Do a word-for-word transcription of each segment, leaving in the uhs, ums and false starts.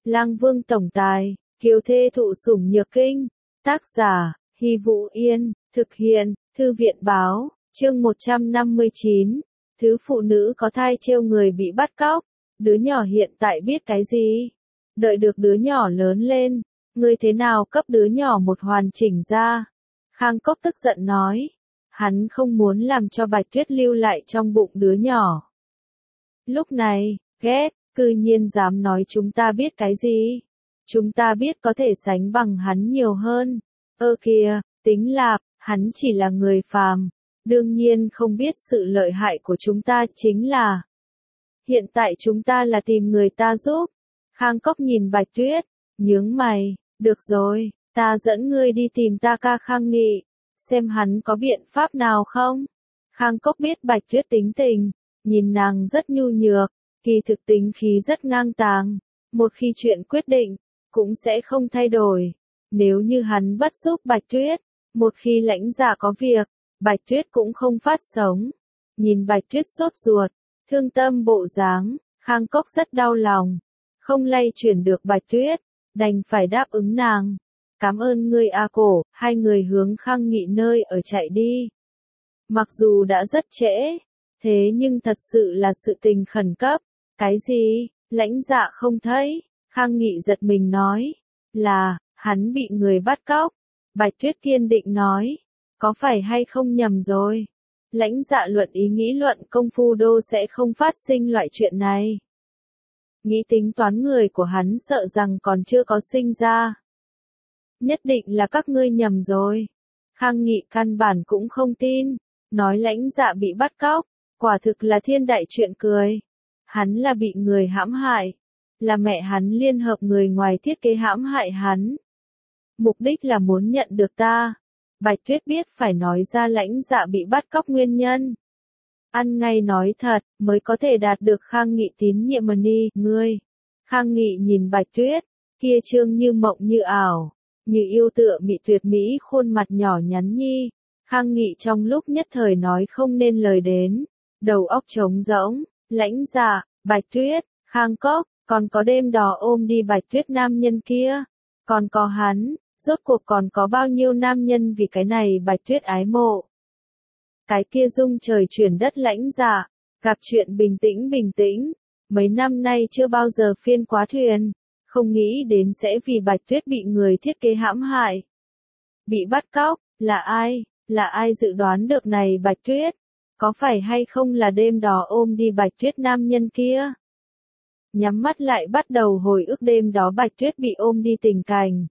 Lang Vương tổng tài, kiều thê thụ sủng nhược kinh. Tác giả, Hy Vũ Yên, thực hiện, Thư viện báo, chương một trăm năm mươi chín. Thứ phụ nữ có thai trêu người bị bắt cóc. Đứa nhỏ hiện tại biết cái gì? Đợi được đứa nhỏ lớn lên, ngươi thế nào cấp đứa nhỏ một hoàn chỉnh ra? Khang Cốc tức giận nói. Hắn không muốn làm cho Bạch Tuyết lưu lại trong bụng đứa nhỏ. Lúc này, ghét, cư nhiên dám nói chúng ta biết cái gì? Chúng ta biết có thể sánh bằng hắn nhiều hơn. Ơ kìa, tính là, hắn chỉ là người phàm. Đương nhiên không biết sự lợi hại của chúng ta chính là. Hiện tại chúng ta là tìm người ta giúp. Khang Cốc nhìn Bạch Tuyết, nhướng mày, được rồi, ta dẫn ngươi đi tìm ta ca Khang Nghị, xem hắn có biện pháp nào không. Khang Cốc biết Bạch Tuyết tính tình, nhìn nàng rất nhu nhược, kỳ thực tính khí rất ngang tàng, một khi chuyện quyết định, cũng sẽ không thay đổi. Nếu như hắn bất giúp Bạch Tuyết, một khi lãnh dạ có việc, Bạch Tuyết cũng không phát sống. Nhìn Bạch Tuyết sốt ruột, thương tâm bộ dáng, Khang Cốc rất đau lòng, không lay chuyển được Bạch Tuyết, đành phải đáp ứng nàng. Cảm ơn ngươi A Cổ, hai người hướng Khang Nghị nơi ở chạy đi. Mặc dù đã rất trễ, thế nhưng thật sự là sự tình khẩn cấp. Cái gì? Lãnh dạ không thấy. Khang Nghị giật mình nói. Là, hắn bị người bắt cóc. Bạch Tuyết kiên định nói. Có phải hay không nhầm rồi? Lãnh dạ luận ý nghĩ luận công phu đô sẽ không phát sinh loại chuyện này. Nghĩ tính toán người của hắn sợ rằng còn chưa có sinh ra. Nhất định là các ngươi nhầm rồi. Khang Nghị căn bản cũng không tin. Nói lãnh dạ bị bắt cóc. Quả thực là thiên đại chuyện cười. Hắn là bị người hãm hại. Là mẹ hắn liên hợp người ngoài thiết kế hãm hại hắn. Mục đích là muốn nhận được ta. Bạch Tuyết biết phải nói ra lãnh dạ bị bắt cóc nguyên nhân. Ăn ngay nói thật, mới có thể đạt được Khang Nghị tín nhiệm ni, ngươi. Khang Nghị nhìn Bạch Tuyết, kia trương như mộng như ảo, như yêu tựa mị tuyệt mỹ khuôn mặt nhỏ nhắn nhi. Khang Nghị trong lúc nhất thời nói không nên lời đến, đầu óc trống rỗng, lãnh dạ, Bạch Tuyết, Khang Cốc, còn có đêm đỏ ôm đi Bạch Tuyết nam nhân kia, còn có hắn, rốt cuộc còn có bao nhiêu nam nhân vì cái này Bạch Tuyết ái mộ. Cái kia dung trời chuyển đất lãnh dạ, gặp chuyện bình tĩnh bình tĩnh, mấy năm nay chưa bao giờ phiên quá thuyền, không nghĩ đến sẽ vì Bạch Tuyết bị người thiết kế hãm hại. Bị bắt cóc, là ai, là ai dự đoán được này Bạch Tuyết, có phải hay không là đêm đó ôm đi Bạch Tuyết nam nhân kia? Nhắm mắt lại bắt đầu hồi ức đêm đó Bạch Tuyết bị ôm đi tình cảnh.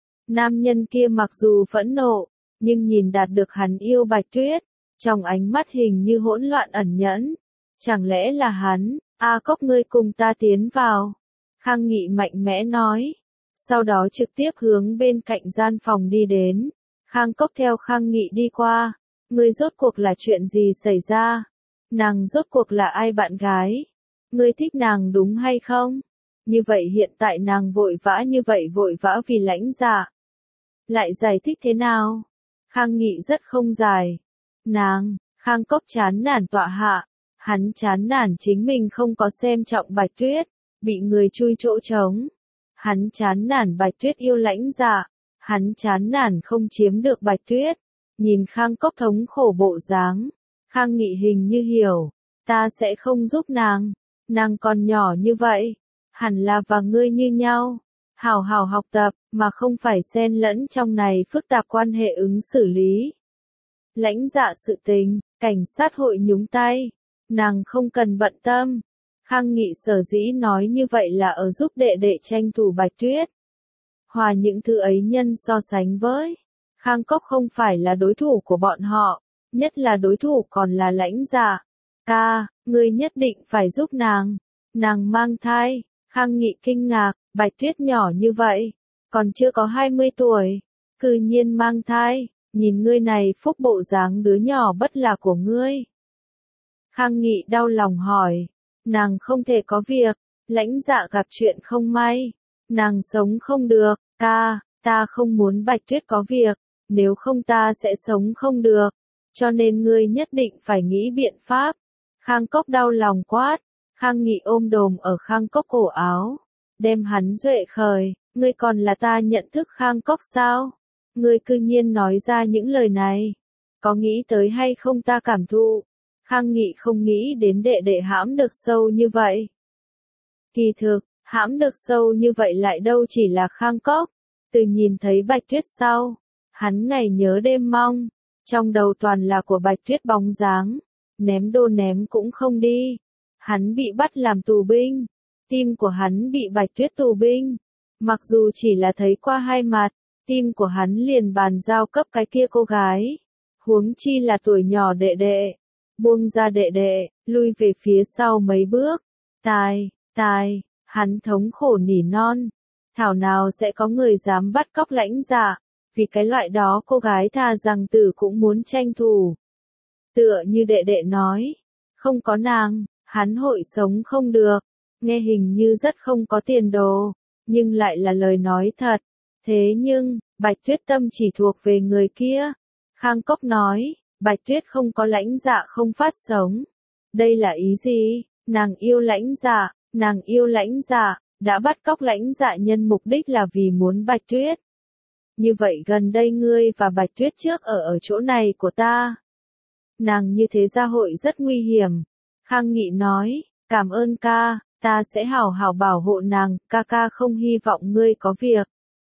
Nam nhân kia mặc dù phẫn nộ, nhưng nhìn đạt được hắn yêu Bạch Tuyết, trong ánh mắt hình như hỗn loạn ẩn nhẫn. Chẳng lẽ là hắn? A Cốc ngươi cùng ta tiến vào. Khang Nghị mạnh mẽ nói. Sau đó trực tiếp hướng bên cạnh gian phòng đi đến. Khang Cốc theo Khang Nghị đi qua. Ngươi rốt cuộc là chuyện gì xảy ra? Nàng rốt cuộc là ai bạn gái? Ngươi thích nàng đúng hay không? Như vậy hiện tại nàng vội vã như vậy vội vã vì lãnh dạ. Lại giải thích thế nào? Khang Nghị rất không dài. Nàng, Khang Cốc chán nản tọa hạ. Hắn chán nản chính mình không có xem trọng Bạch Tuyết, bị người chui chỗ trống. Hắn chán nản Bạch Tuyết yêu lãnh dạ. Hắn chán nản không chiếm được Bạch Tuyết. Nhìn Khang Cốc thống khổ bộ dáng. Khang Nghị hình như hiểu. Ta sẽ không giúp nàng. Nàng còn nhỏ như vậy. Hẳn là và ngươi như nhau. Hào hào học tập, mà không phải xen lẫn trong này phức tạp quan hệ ứng xử lý. Lãnh dạ sự tình, cảnh sát hội nhúng tay. Nàng không cần bận tâm. Khang Nghị sở dĩ nói như vậy là ở giúp đệ đệ tranh thủ Bạch Tuyết. Hòa những thứ ấy nhân so sánh với. Khang Cốc không phải là đối thủ của bọn họ. Nhất là đối thủ còn là lãnh dạ. Ca, ngươi nhất định phải giúp nàng. Nàng mang thai. Khang Nghị kinh ngạc, Bạch Tuyết nhỏ như vậy. Còn chưa có hai mươi tuổi. Cư nhiên mang thai. Nhìn ngươi này phúc bộ dáng đứa nhỏ bất là của ngươi. Khang Nghị đau lòng hỏi. Nàng không thể có việc. Lãnh dạ gặp chuyện không may. Nàng sống không được. Ca, ta không muốn Bạch Tuyết có việc. Nếu không ta sẽ sống không được. Cho nên ngươi nhất định phải nghĩ biện pháp. Khang Cốc đau lòng quát. Khang Nghị ôm đồm ở Khang Cốc cổ áo. đem hắn duệ khởi, ngươi còn là ta nhận thức Khang Cốc sao? Ngươi cư nhiên nói ra những lời này, có nghĩ tới hay không ta cảm thụ? Khang Nghị không nghĩ đến đệ đệ hãm được sâu như vậy. Kỳ thực, hãm được sâu như vậy lại đâu chỉ là Khang Cốc, từ nhìn thấy Bạch Tuyết sau, hắn ngày nhớ đêm mong, trong đầu toàn là của Bạch Tuyết bóng dáng, ném đô ném cũng không đi, hắn bị bắt làm tù binh, tim của hắn bị Bạch Tuyết tù binh, mặc dù chỉ là thấy qua hai mặt, tim của hắn liền bàn giao cấp cái kia cô gái, huống chi là tuổi nhỏ đệ đệ, buông ra đệ đệ, lui về phía sau mấy bước, tài, tài, hắn thống khổ nỉ non, thảo nào sẽ có người dám bắt cóc lãnh dạ, vì cái loại đó cô gái thà rằng tử cũng muốn tranh thủ. Tựa như đệ đệ nói, không có nàng, hắn hội sống không được, nghe hình như rất không có tiền đồ, nhưng lại là lời nói thật. Thế nhưng, Bạch Tuyết tâm chỉ thuộc về người kia. Khang Cốc nói, Bạch Tuyết không có lãnh dạ không phát sống. Đây là ý gì? Nàng yêu lãnh dạ, nàng yêu lãnh dạ, đã bắt cóc lãnh dạ nhân mục đích là vì muốn Bạch Tuyết. Như vậy gần đây ngươi và Bạch Tuyết trước ở ở chỗ này của ta. Nàng như thế gia hội rất nguy hiểm. Khang Nghị nói, cảm ơn ca, ta sẽ hảo hảo bảo hộ nàng, ca ca không hy vọng ngươi có việc.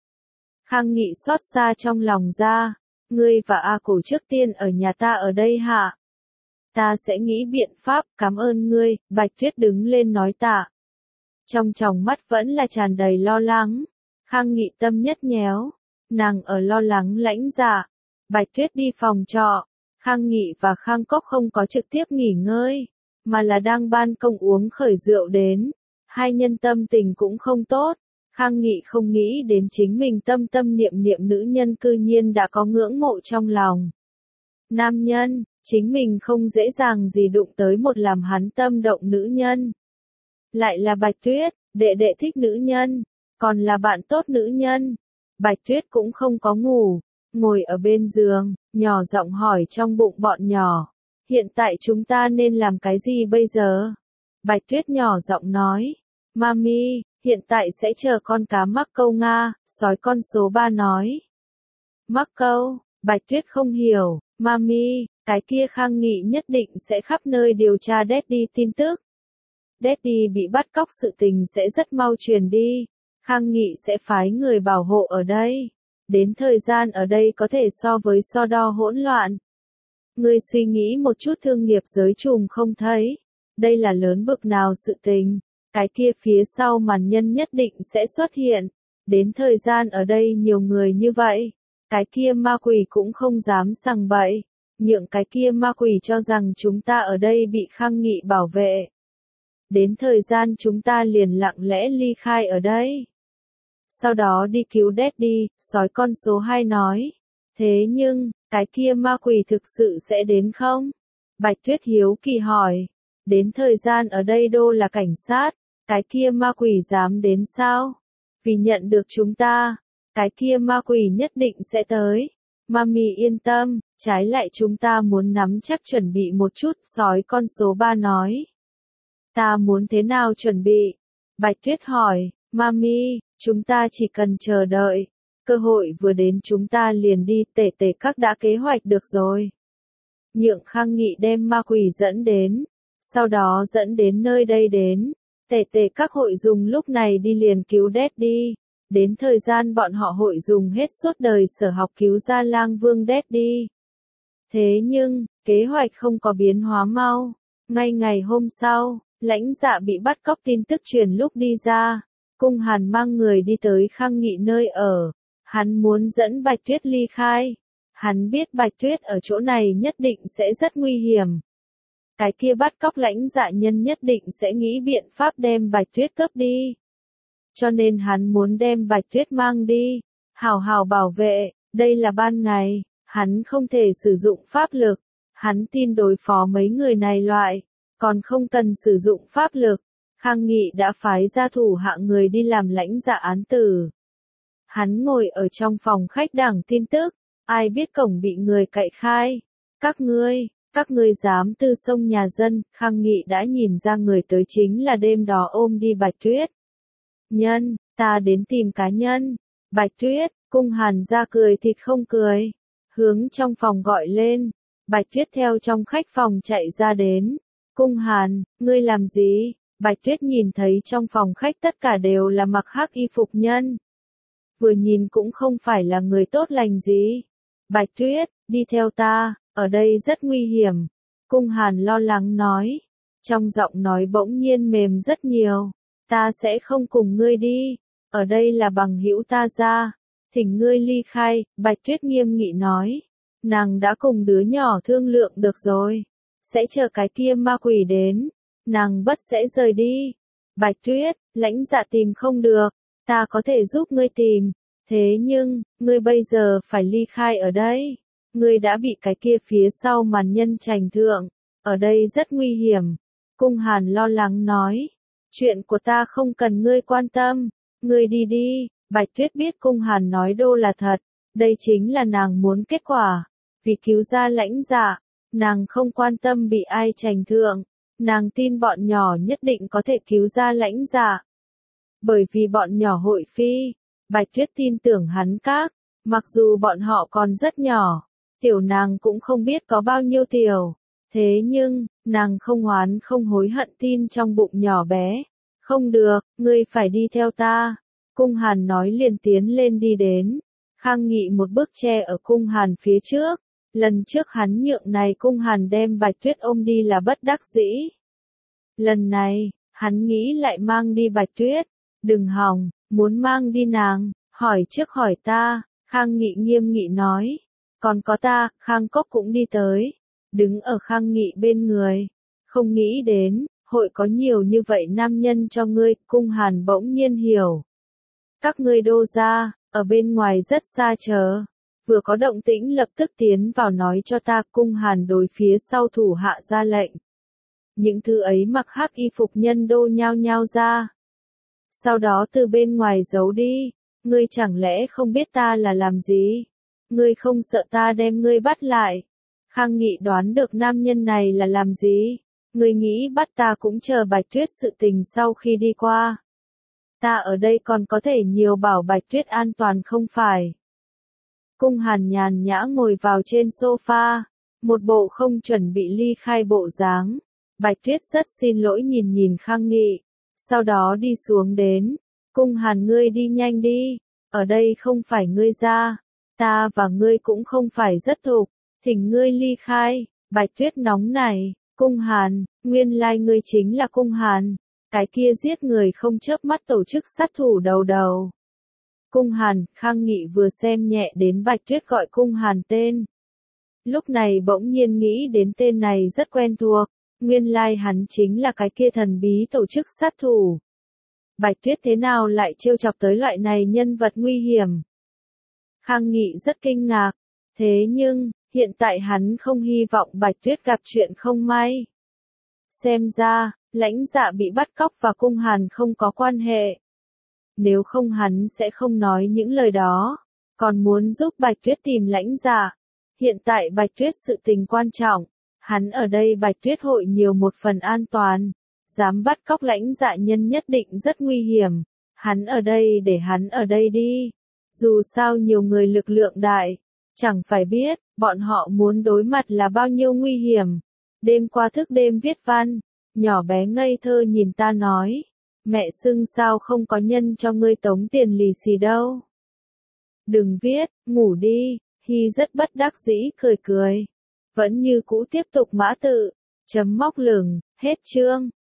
Khang Nghị xót xa trong lòng ra, ngươi và A Cổ trước tiên ở nhà ta ở đây hạ. Ta sẽ nghĩ biện pháp, cảm ơn ngươi, Bạch Tuyết đứng lên nói tạ. Trong tròng mắt vẫn là tràn đầy lo lắng, Khang Nghị tâm nhất nhéo, nàng ở lo lắng lãnh dạ. Bạch Tuyết đi phòng trọ, Khang Nghị và Khang Cốc không có trực tiếp nghỉ ngơi, mà là đang ban công uống khởi rượu đến, hai nhân tâm tình cũng không tốt. Khang Nghị không nghĩ đến chính mình tâm tâm niệm niệm nữ nhân cư nhiên đã có ngưỡng mộ trong lòng. Nam nhân, chính mình không dễ dàng gì đụng tới một làm hắn tâm động nữ nhân. Lại là Bạch Tuyết, đệ đệ thích nữ nhân, còn là bạn tốt nữ nhân. Bạch Tuyết cũng không có ngủ, ngồi ở bên giường, nhỏ giọng hỏi trong bụng bọn nhỏ. Hiện tại chúng ta nên làm cái gì bây giờ? Bạch Tuyết nhỏ giọng nói. Mami, hiện tại sẽ chờ con cá mắc câu Nga, sói con số ba nói. Mắc câu, Bạch Tuyết không hiểu, Mami, cái kia Khang Nghị nhất định sẽ khắp nơi điều tra Daddy tin tức. Daddy bị bắt cóc sự tình sẽ rất mau truyền đi, Khang Nghị sẽ phái người bảo hộ ở đây. Đến thời gian ở đây có thể so với so đo hỗn loạn. Ngươi suy nghĩ một chút thương nghiệp giới trùm không thấy, đây là lớn bực nào sự tình. Cái kia phía sau màn nhân nhất định sẽ xuất hiện. Đến thời gian ở đây nhiều người như vậy. Cái kia ma quỷ cũng không dám sằng bậy. Nhượng cái kia ma quỷ cho rằng chúng ta ở đây bị Khang Nghị bảo vệ. Đến thời gian chúng ta liền lặng lẽ ly khai ở đây. Sau đó đi cứu Daddy, sói con số hai nói. Thế nhưng, cái kia ma quỷ thực sự sẽ đến không? Bạch Tuyết hiếu kỳ hỏi. Đến thời gian ở đây đô là cảnh sát. Cái kia ma quỷ dám đến sao? Vì nhận được chúng ta, cái kia ma quỷ nhất định sẽ tới. Mami yên tâm, trái lại chúng ta muốn nắm chắc chuẩn bị một chút, sói con số ba nói. Ta muốn thế nào chuẩn bị? Bạch Tuyết hỏi, Mami, chúng ta chỉ cần chờ đợi. Cơ hội vừa đến chúng ta liền đi, tể tể các đã kế hoạch được rồi. Nhượng Khang Nghị đem ma quỷ dẫn đến, sau đó dẫn đến nơi đây đến. Tể tể các hội dùng lúc này đi liền cứu Daddy. Đến thời gian bọn họ hội dùng hết suốt đời sở học cứu ra lang vương Daddy. Thế nhưng, kế hoạch không có biến hóa mau. Ngay ngày hôm sau, lãnh dạ bị bắt cóc tin tức truyền lúc đi ra. Cung Hàn mang người đi tới Khang Nghị nơi ở. Hắn muốn dẫn Bạch Tuyết ly khai. Hắn biết Bạch Tuyết ở chỗ này nhất định sẽ rất nguy hiểm. Cái kia bắt cóc lãnh dạ nhân nhất định sẽ nghĩ biện pháp đem Bạch Tuyết cướp đi. Cho nên hắn muốn đem Bạch Tuyết mang đi, hào hào bảo vệ, đây là ban ngày, hắn không thể sử dụng pháp lực, hắn tin đối phó mấy người này loại, còn không cần sử dụng pháp lực. Khang Nghị đã phái ra thủ hạ người đi làm lãnh dạ án tử. Hắn ngồi ở trong phòng khách đảng tin tức, ai biết cổng bị người cậy khai. Các ngươi, các ngươi dám tư xông nhà dân, Khang Nghị đã nhìn ra người tới chính là đêm đó ôm đi Bạch Tuyết. Nhân, ta đến tìm cá nhân. Bạch Tuyết, Cung Hàn ra cười thịt không cười. Hướng trong phòng gọi lên. Bạch Tuyết theo trong khách phòng chạy ra đến. Cung Hàn, ngươi làm gì? Bạch Tuyết nhìn thấy trong phòng khách tất cả đều là mặc hắc y phục nhân. Vừa nhìn cũng không phải là người tốt lành gì. Bạch Tuyết, đi theo ta, ở đây rất nguy hiểm. Cung Hàn lo lắng nói. Trong giọng nói bỗng nhiên mềm rất nhiều. Ta sẽ không cùng ngươi đi. Ở đây là bằng hữu ta ra. Thỉnh ngươi ly khai, Bạch Tuyết nghiêm nghị nói. Nàng đã cùng đứa nhỏ thương lượng được rồi. Sẽ chờ cái kia ma quỷ đến. Nàng bất sẽ rời đi. Bạch Tuyết, Lãnh Dạ tìm không được. Ta có thể giúp ngươi tìm. Thế nhưng, ngươi bây giờ phải ly khai ở đây. Ngươi đã bị cái kia phía sau màn nhân trành thượng. Ở đây rất nguy hiểm. Cung Hàn lo lắng nói. Chuyện của ta không cần ngươi quan tâm. Ngươi đi đi. Bạch Tuyết biết Cung Hàn nói đô là thật. Đây chính là nàng muốn kết quả. Vì cứu ra Lãnh Dạ, nàng không quan tâm bị ai trành thượng. Nàng tin bọn nhỏ nhất định có thể cứu ra Lãnh Dạ. Bởi vì bọn nhỏ hội phi, Bạch Tuyết tin tưởng hắn các, mặc dù bọn họ còn rất nhỏ, tiểu nàng cũng không biết có bao nhiêu tiểu. Thế nhưng, nàng không oán không hối hận tin trong bụng nhỏ bé. Không được, ngươi phải đi theo ta. Cung Hàn nói liền tiến lên đi đến. Khang Nghị một bước che ở Cung Hàn phía trước. Lần trước hắn nhượng này Cung Hàn đem Bạch Tuyết ôm đi là bất đắc dĩ. Lần này, hắn nghĩ lại mang đi Bạch Tuyết. Đừng hòng, muốn mang đi nàng, hỏi trước hỏi ta. Khang Nghị nghiêm nghị nói. Còn có ta, Khang Cốc cũng đi tới. Đứng ở Khang Nghị bên người. Không nghĩ đến, hội có nhiều như vậy nam nhân cho ngươi. Cung Hàn bỗng nhiên hiểu. Các ngươi đô gia, ở bên ngoài rất xa chờ. Vừa có động tĩnh lập tức tiến vào nói cho ta. Cung Hàn đối phía sau thủ hạ ra lệnh. Những thứ ấy mặc hắc y phục nhân đô nhao nhao ra. Sau đó từ bên ngoài giấu đi. Ngươi chẳng lẽ không biết ta là làm gì? Ngươi không sợ ta đem ngươi bắt lại? Khang Nghị đoán được nam nhân này là làm gì? Ngươi nghĩ bắt ta cũng chờ Bạch Tuyết sự tình sau khi đi qua. Ta ở đây còn có thể nhiều bảo Bạch Tuyết an toàn không phải? Cung Hàn nhàn nhã ngồi vào trên sofa, một bộ không chuẩn bị ly khai bộ dáng. Bạch Tuyết rất xin lỗi nhìn nhìn Khang Nghị, sau đó đi xuống đến. Cung Hàn ngươi đi nhanh đi, ở đây không phải ngươi ra, ta và ngươi cũng không phải rất thục, thỉnh ngươi ly khai. Bạch Tuyết nóng này, Cung Hàn, nguyên lai ngươi chính là Cung Hàn, cái kia giết người không chớp mắt tổ chức sát thủ đầu đầu. Cung Hàn, Khang Nghị vừa xem nhẹ đến Bạch Tuyết gọi Cung Hàn tên. Lúc này bỗng nhiên nghĩ đến tên này rất quen thuộc, nguyên lai hắn chính là cái kia thần bí tổ chức sát thủ. Bạch Tuyết thế nào lại trêu chọc tới loại này nhân vật nguy hiểm? Khang Nghị rất kinh ngạc, thế nhưng, hiện tại hắn không hy vọng Bạch Tuyết gặp chuyện không may. Xem ra, Lãnh Dạ bị bắt cóc và Cung Hàn không có quan hệ. Nếu không hắn sẽ không nói những lời đó, còn muốn giúp Bạch Tuyết tìm Lãnh Dạ. Hiện tại Bạch Tuyết sự tình quan trọng, hắn ở đây Bạch Tuyết hội nhiều một phần an toàn. Dám bắt cóc Lãnh Dạ nhân nhất định rất nguy hiểm. Hắn ở đây để hắn ở đây đi. Dù sao nhiều người lực lượng đại, chẳng phải biết, bọn họ muốn đối mặt là bao nhiêu nguy hiểm. Đêm qua thức đêm viết văn, nhỏ bé ngây thơ nhìn ta nói. Mẹ xưng sao không có nhân cho ngươi tống tiền lì xì đâu. Đừng viết, ngủ đi. Hy rất bất đắc dĩ cười cười. Vẫn như cũ tiếp tục mã tự. Chấm móc lửng, hết chương.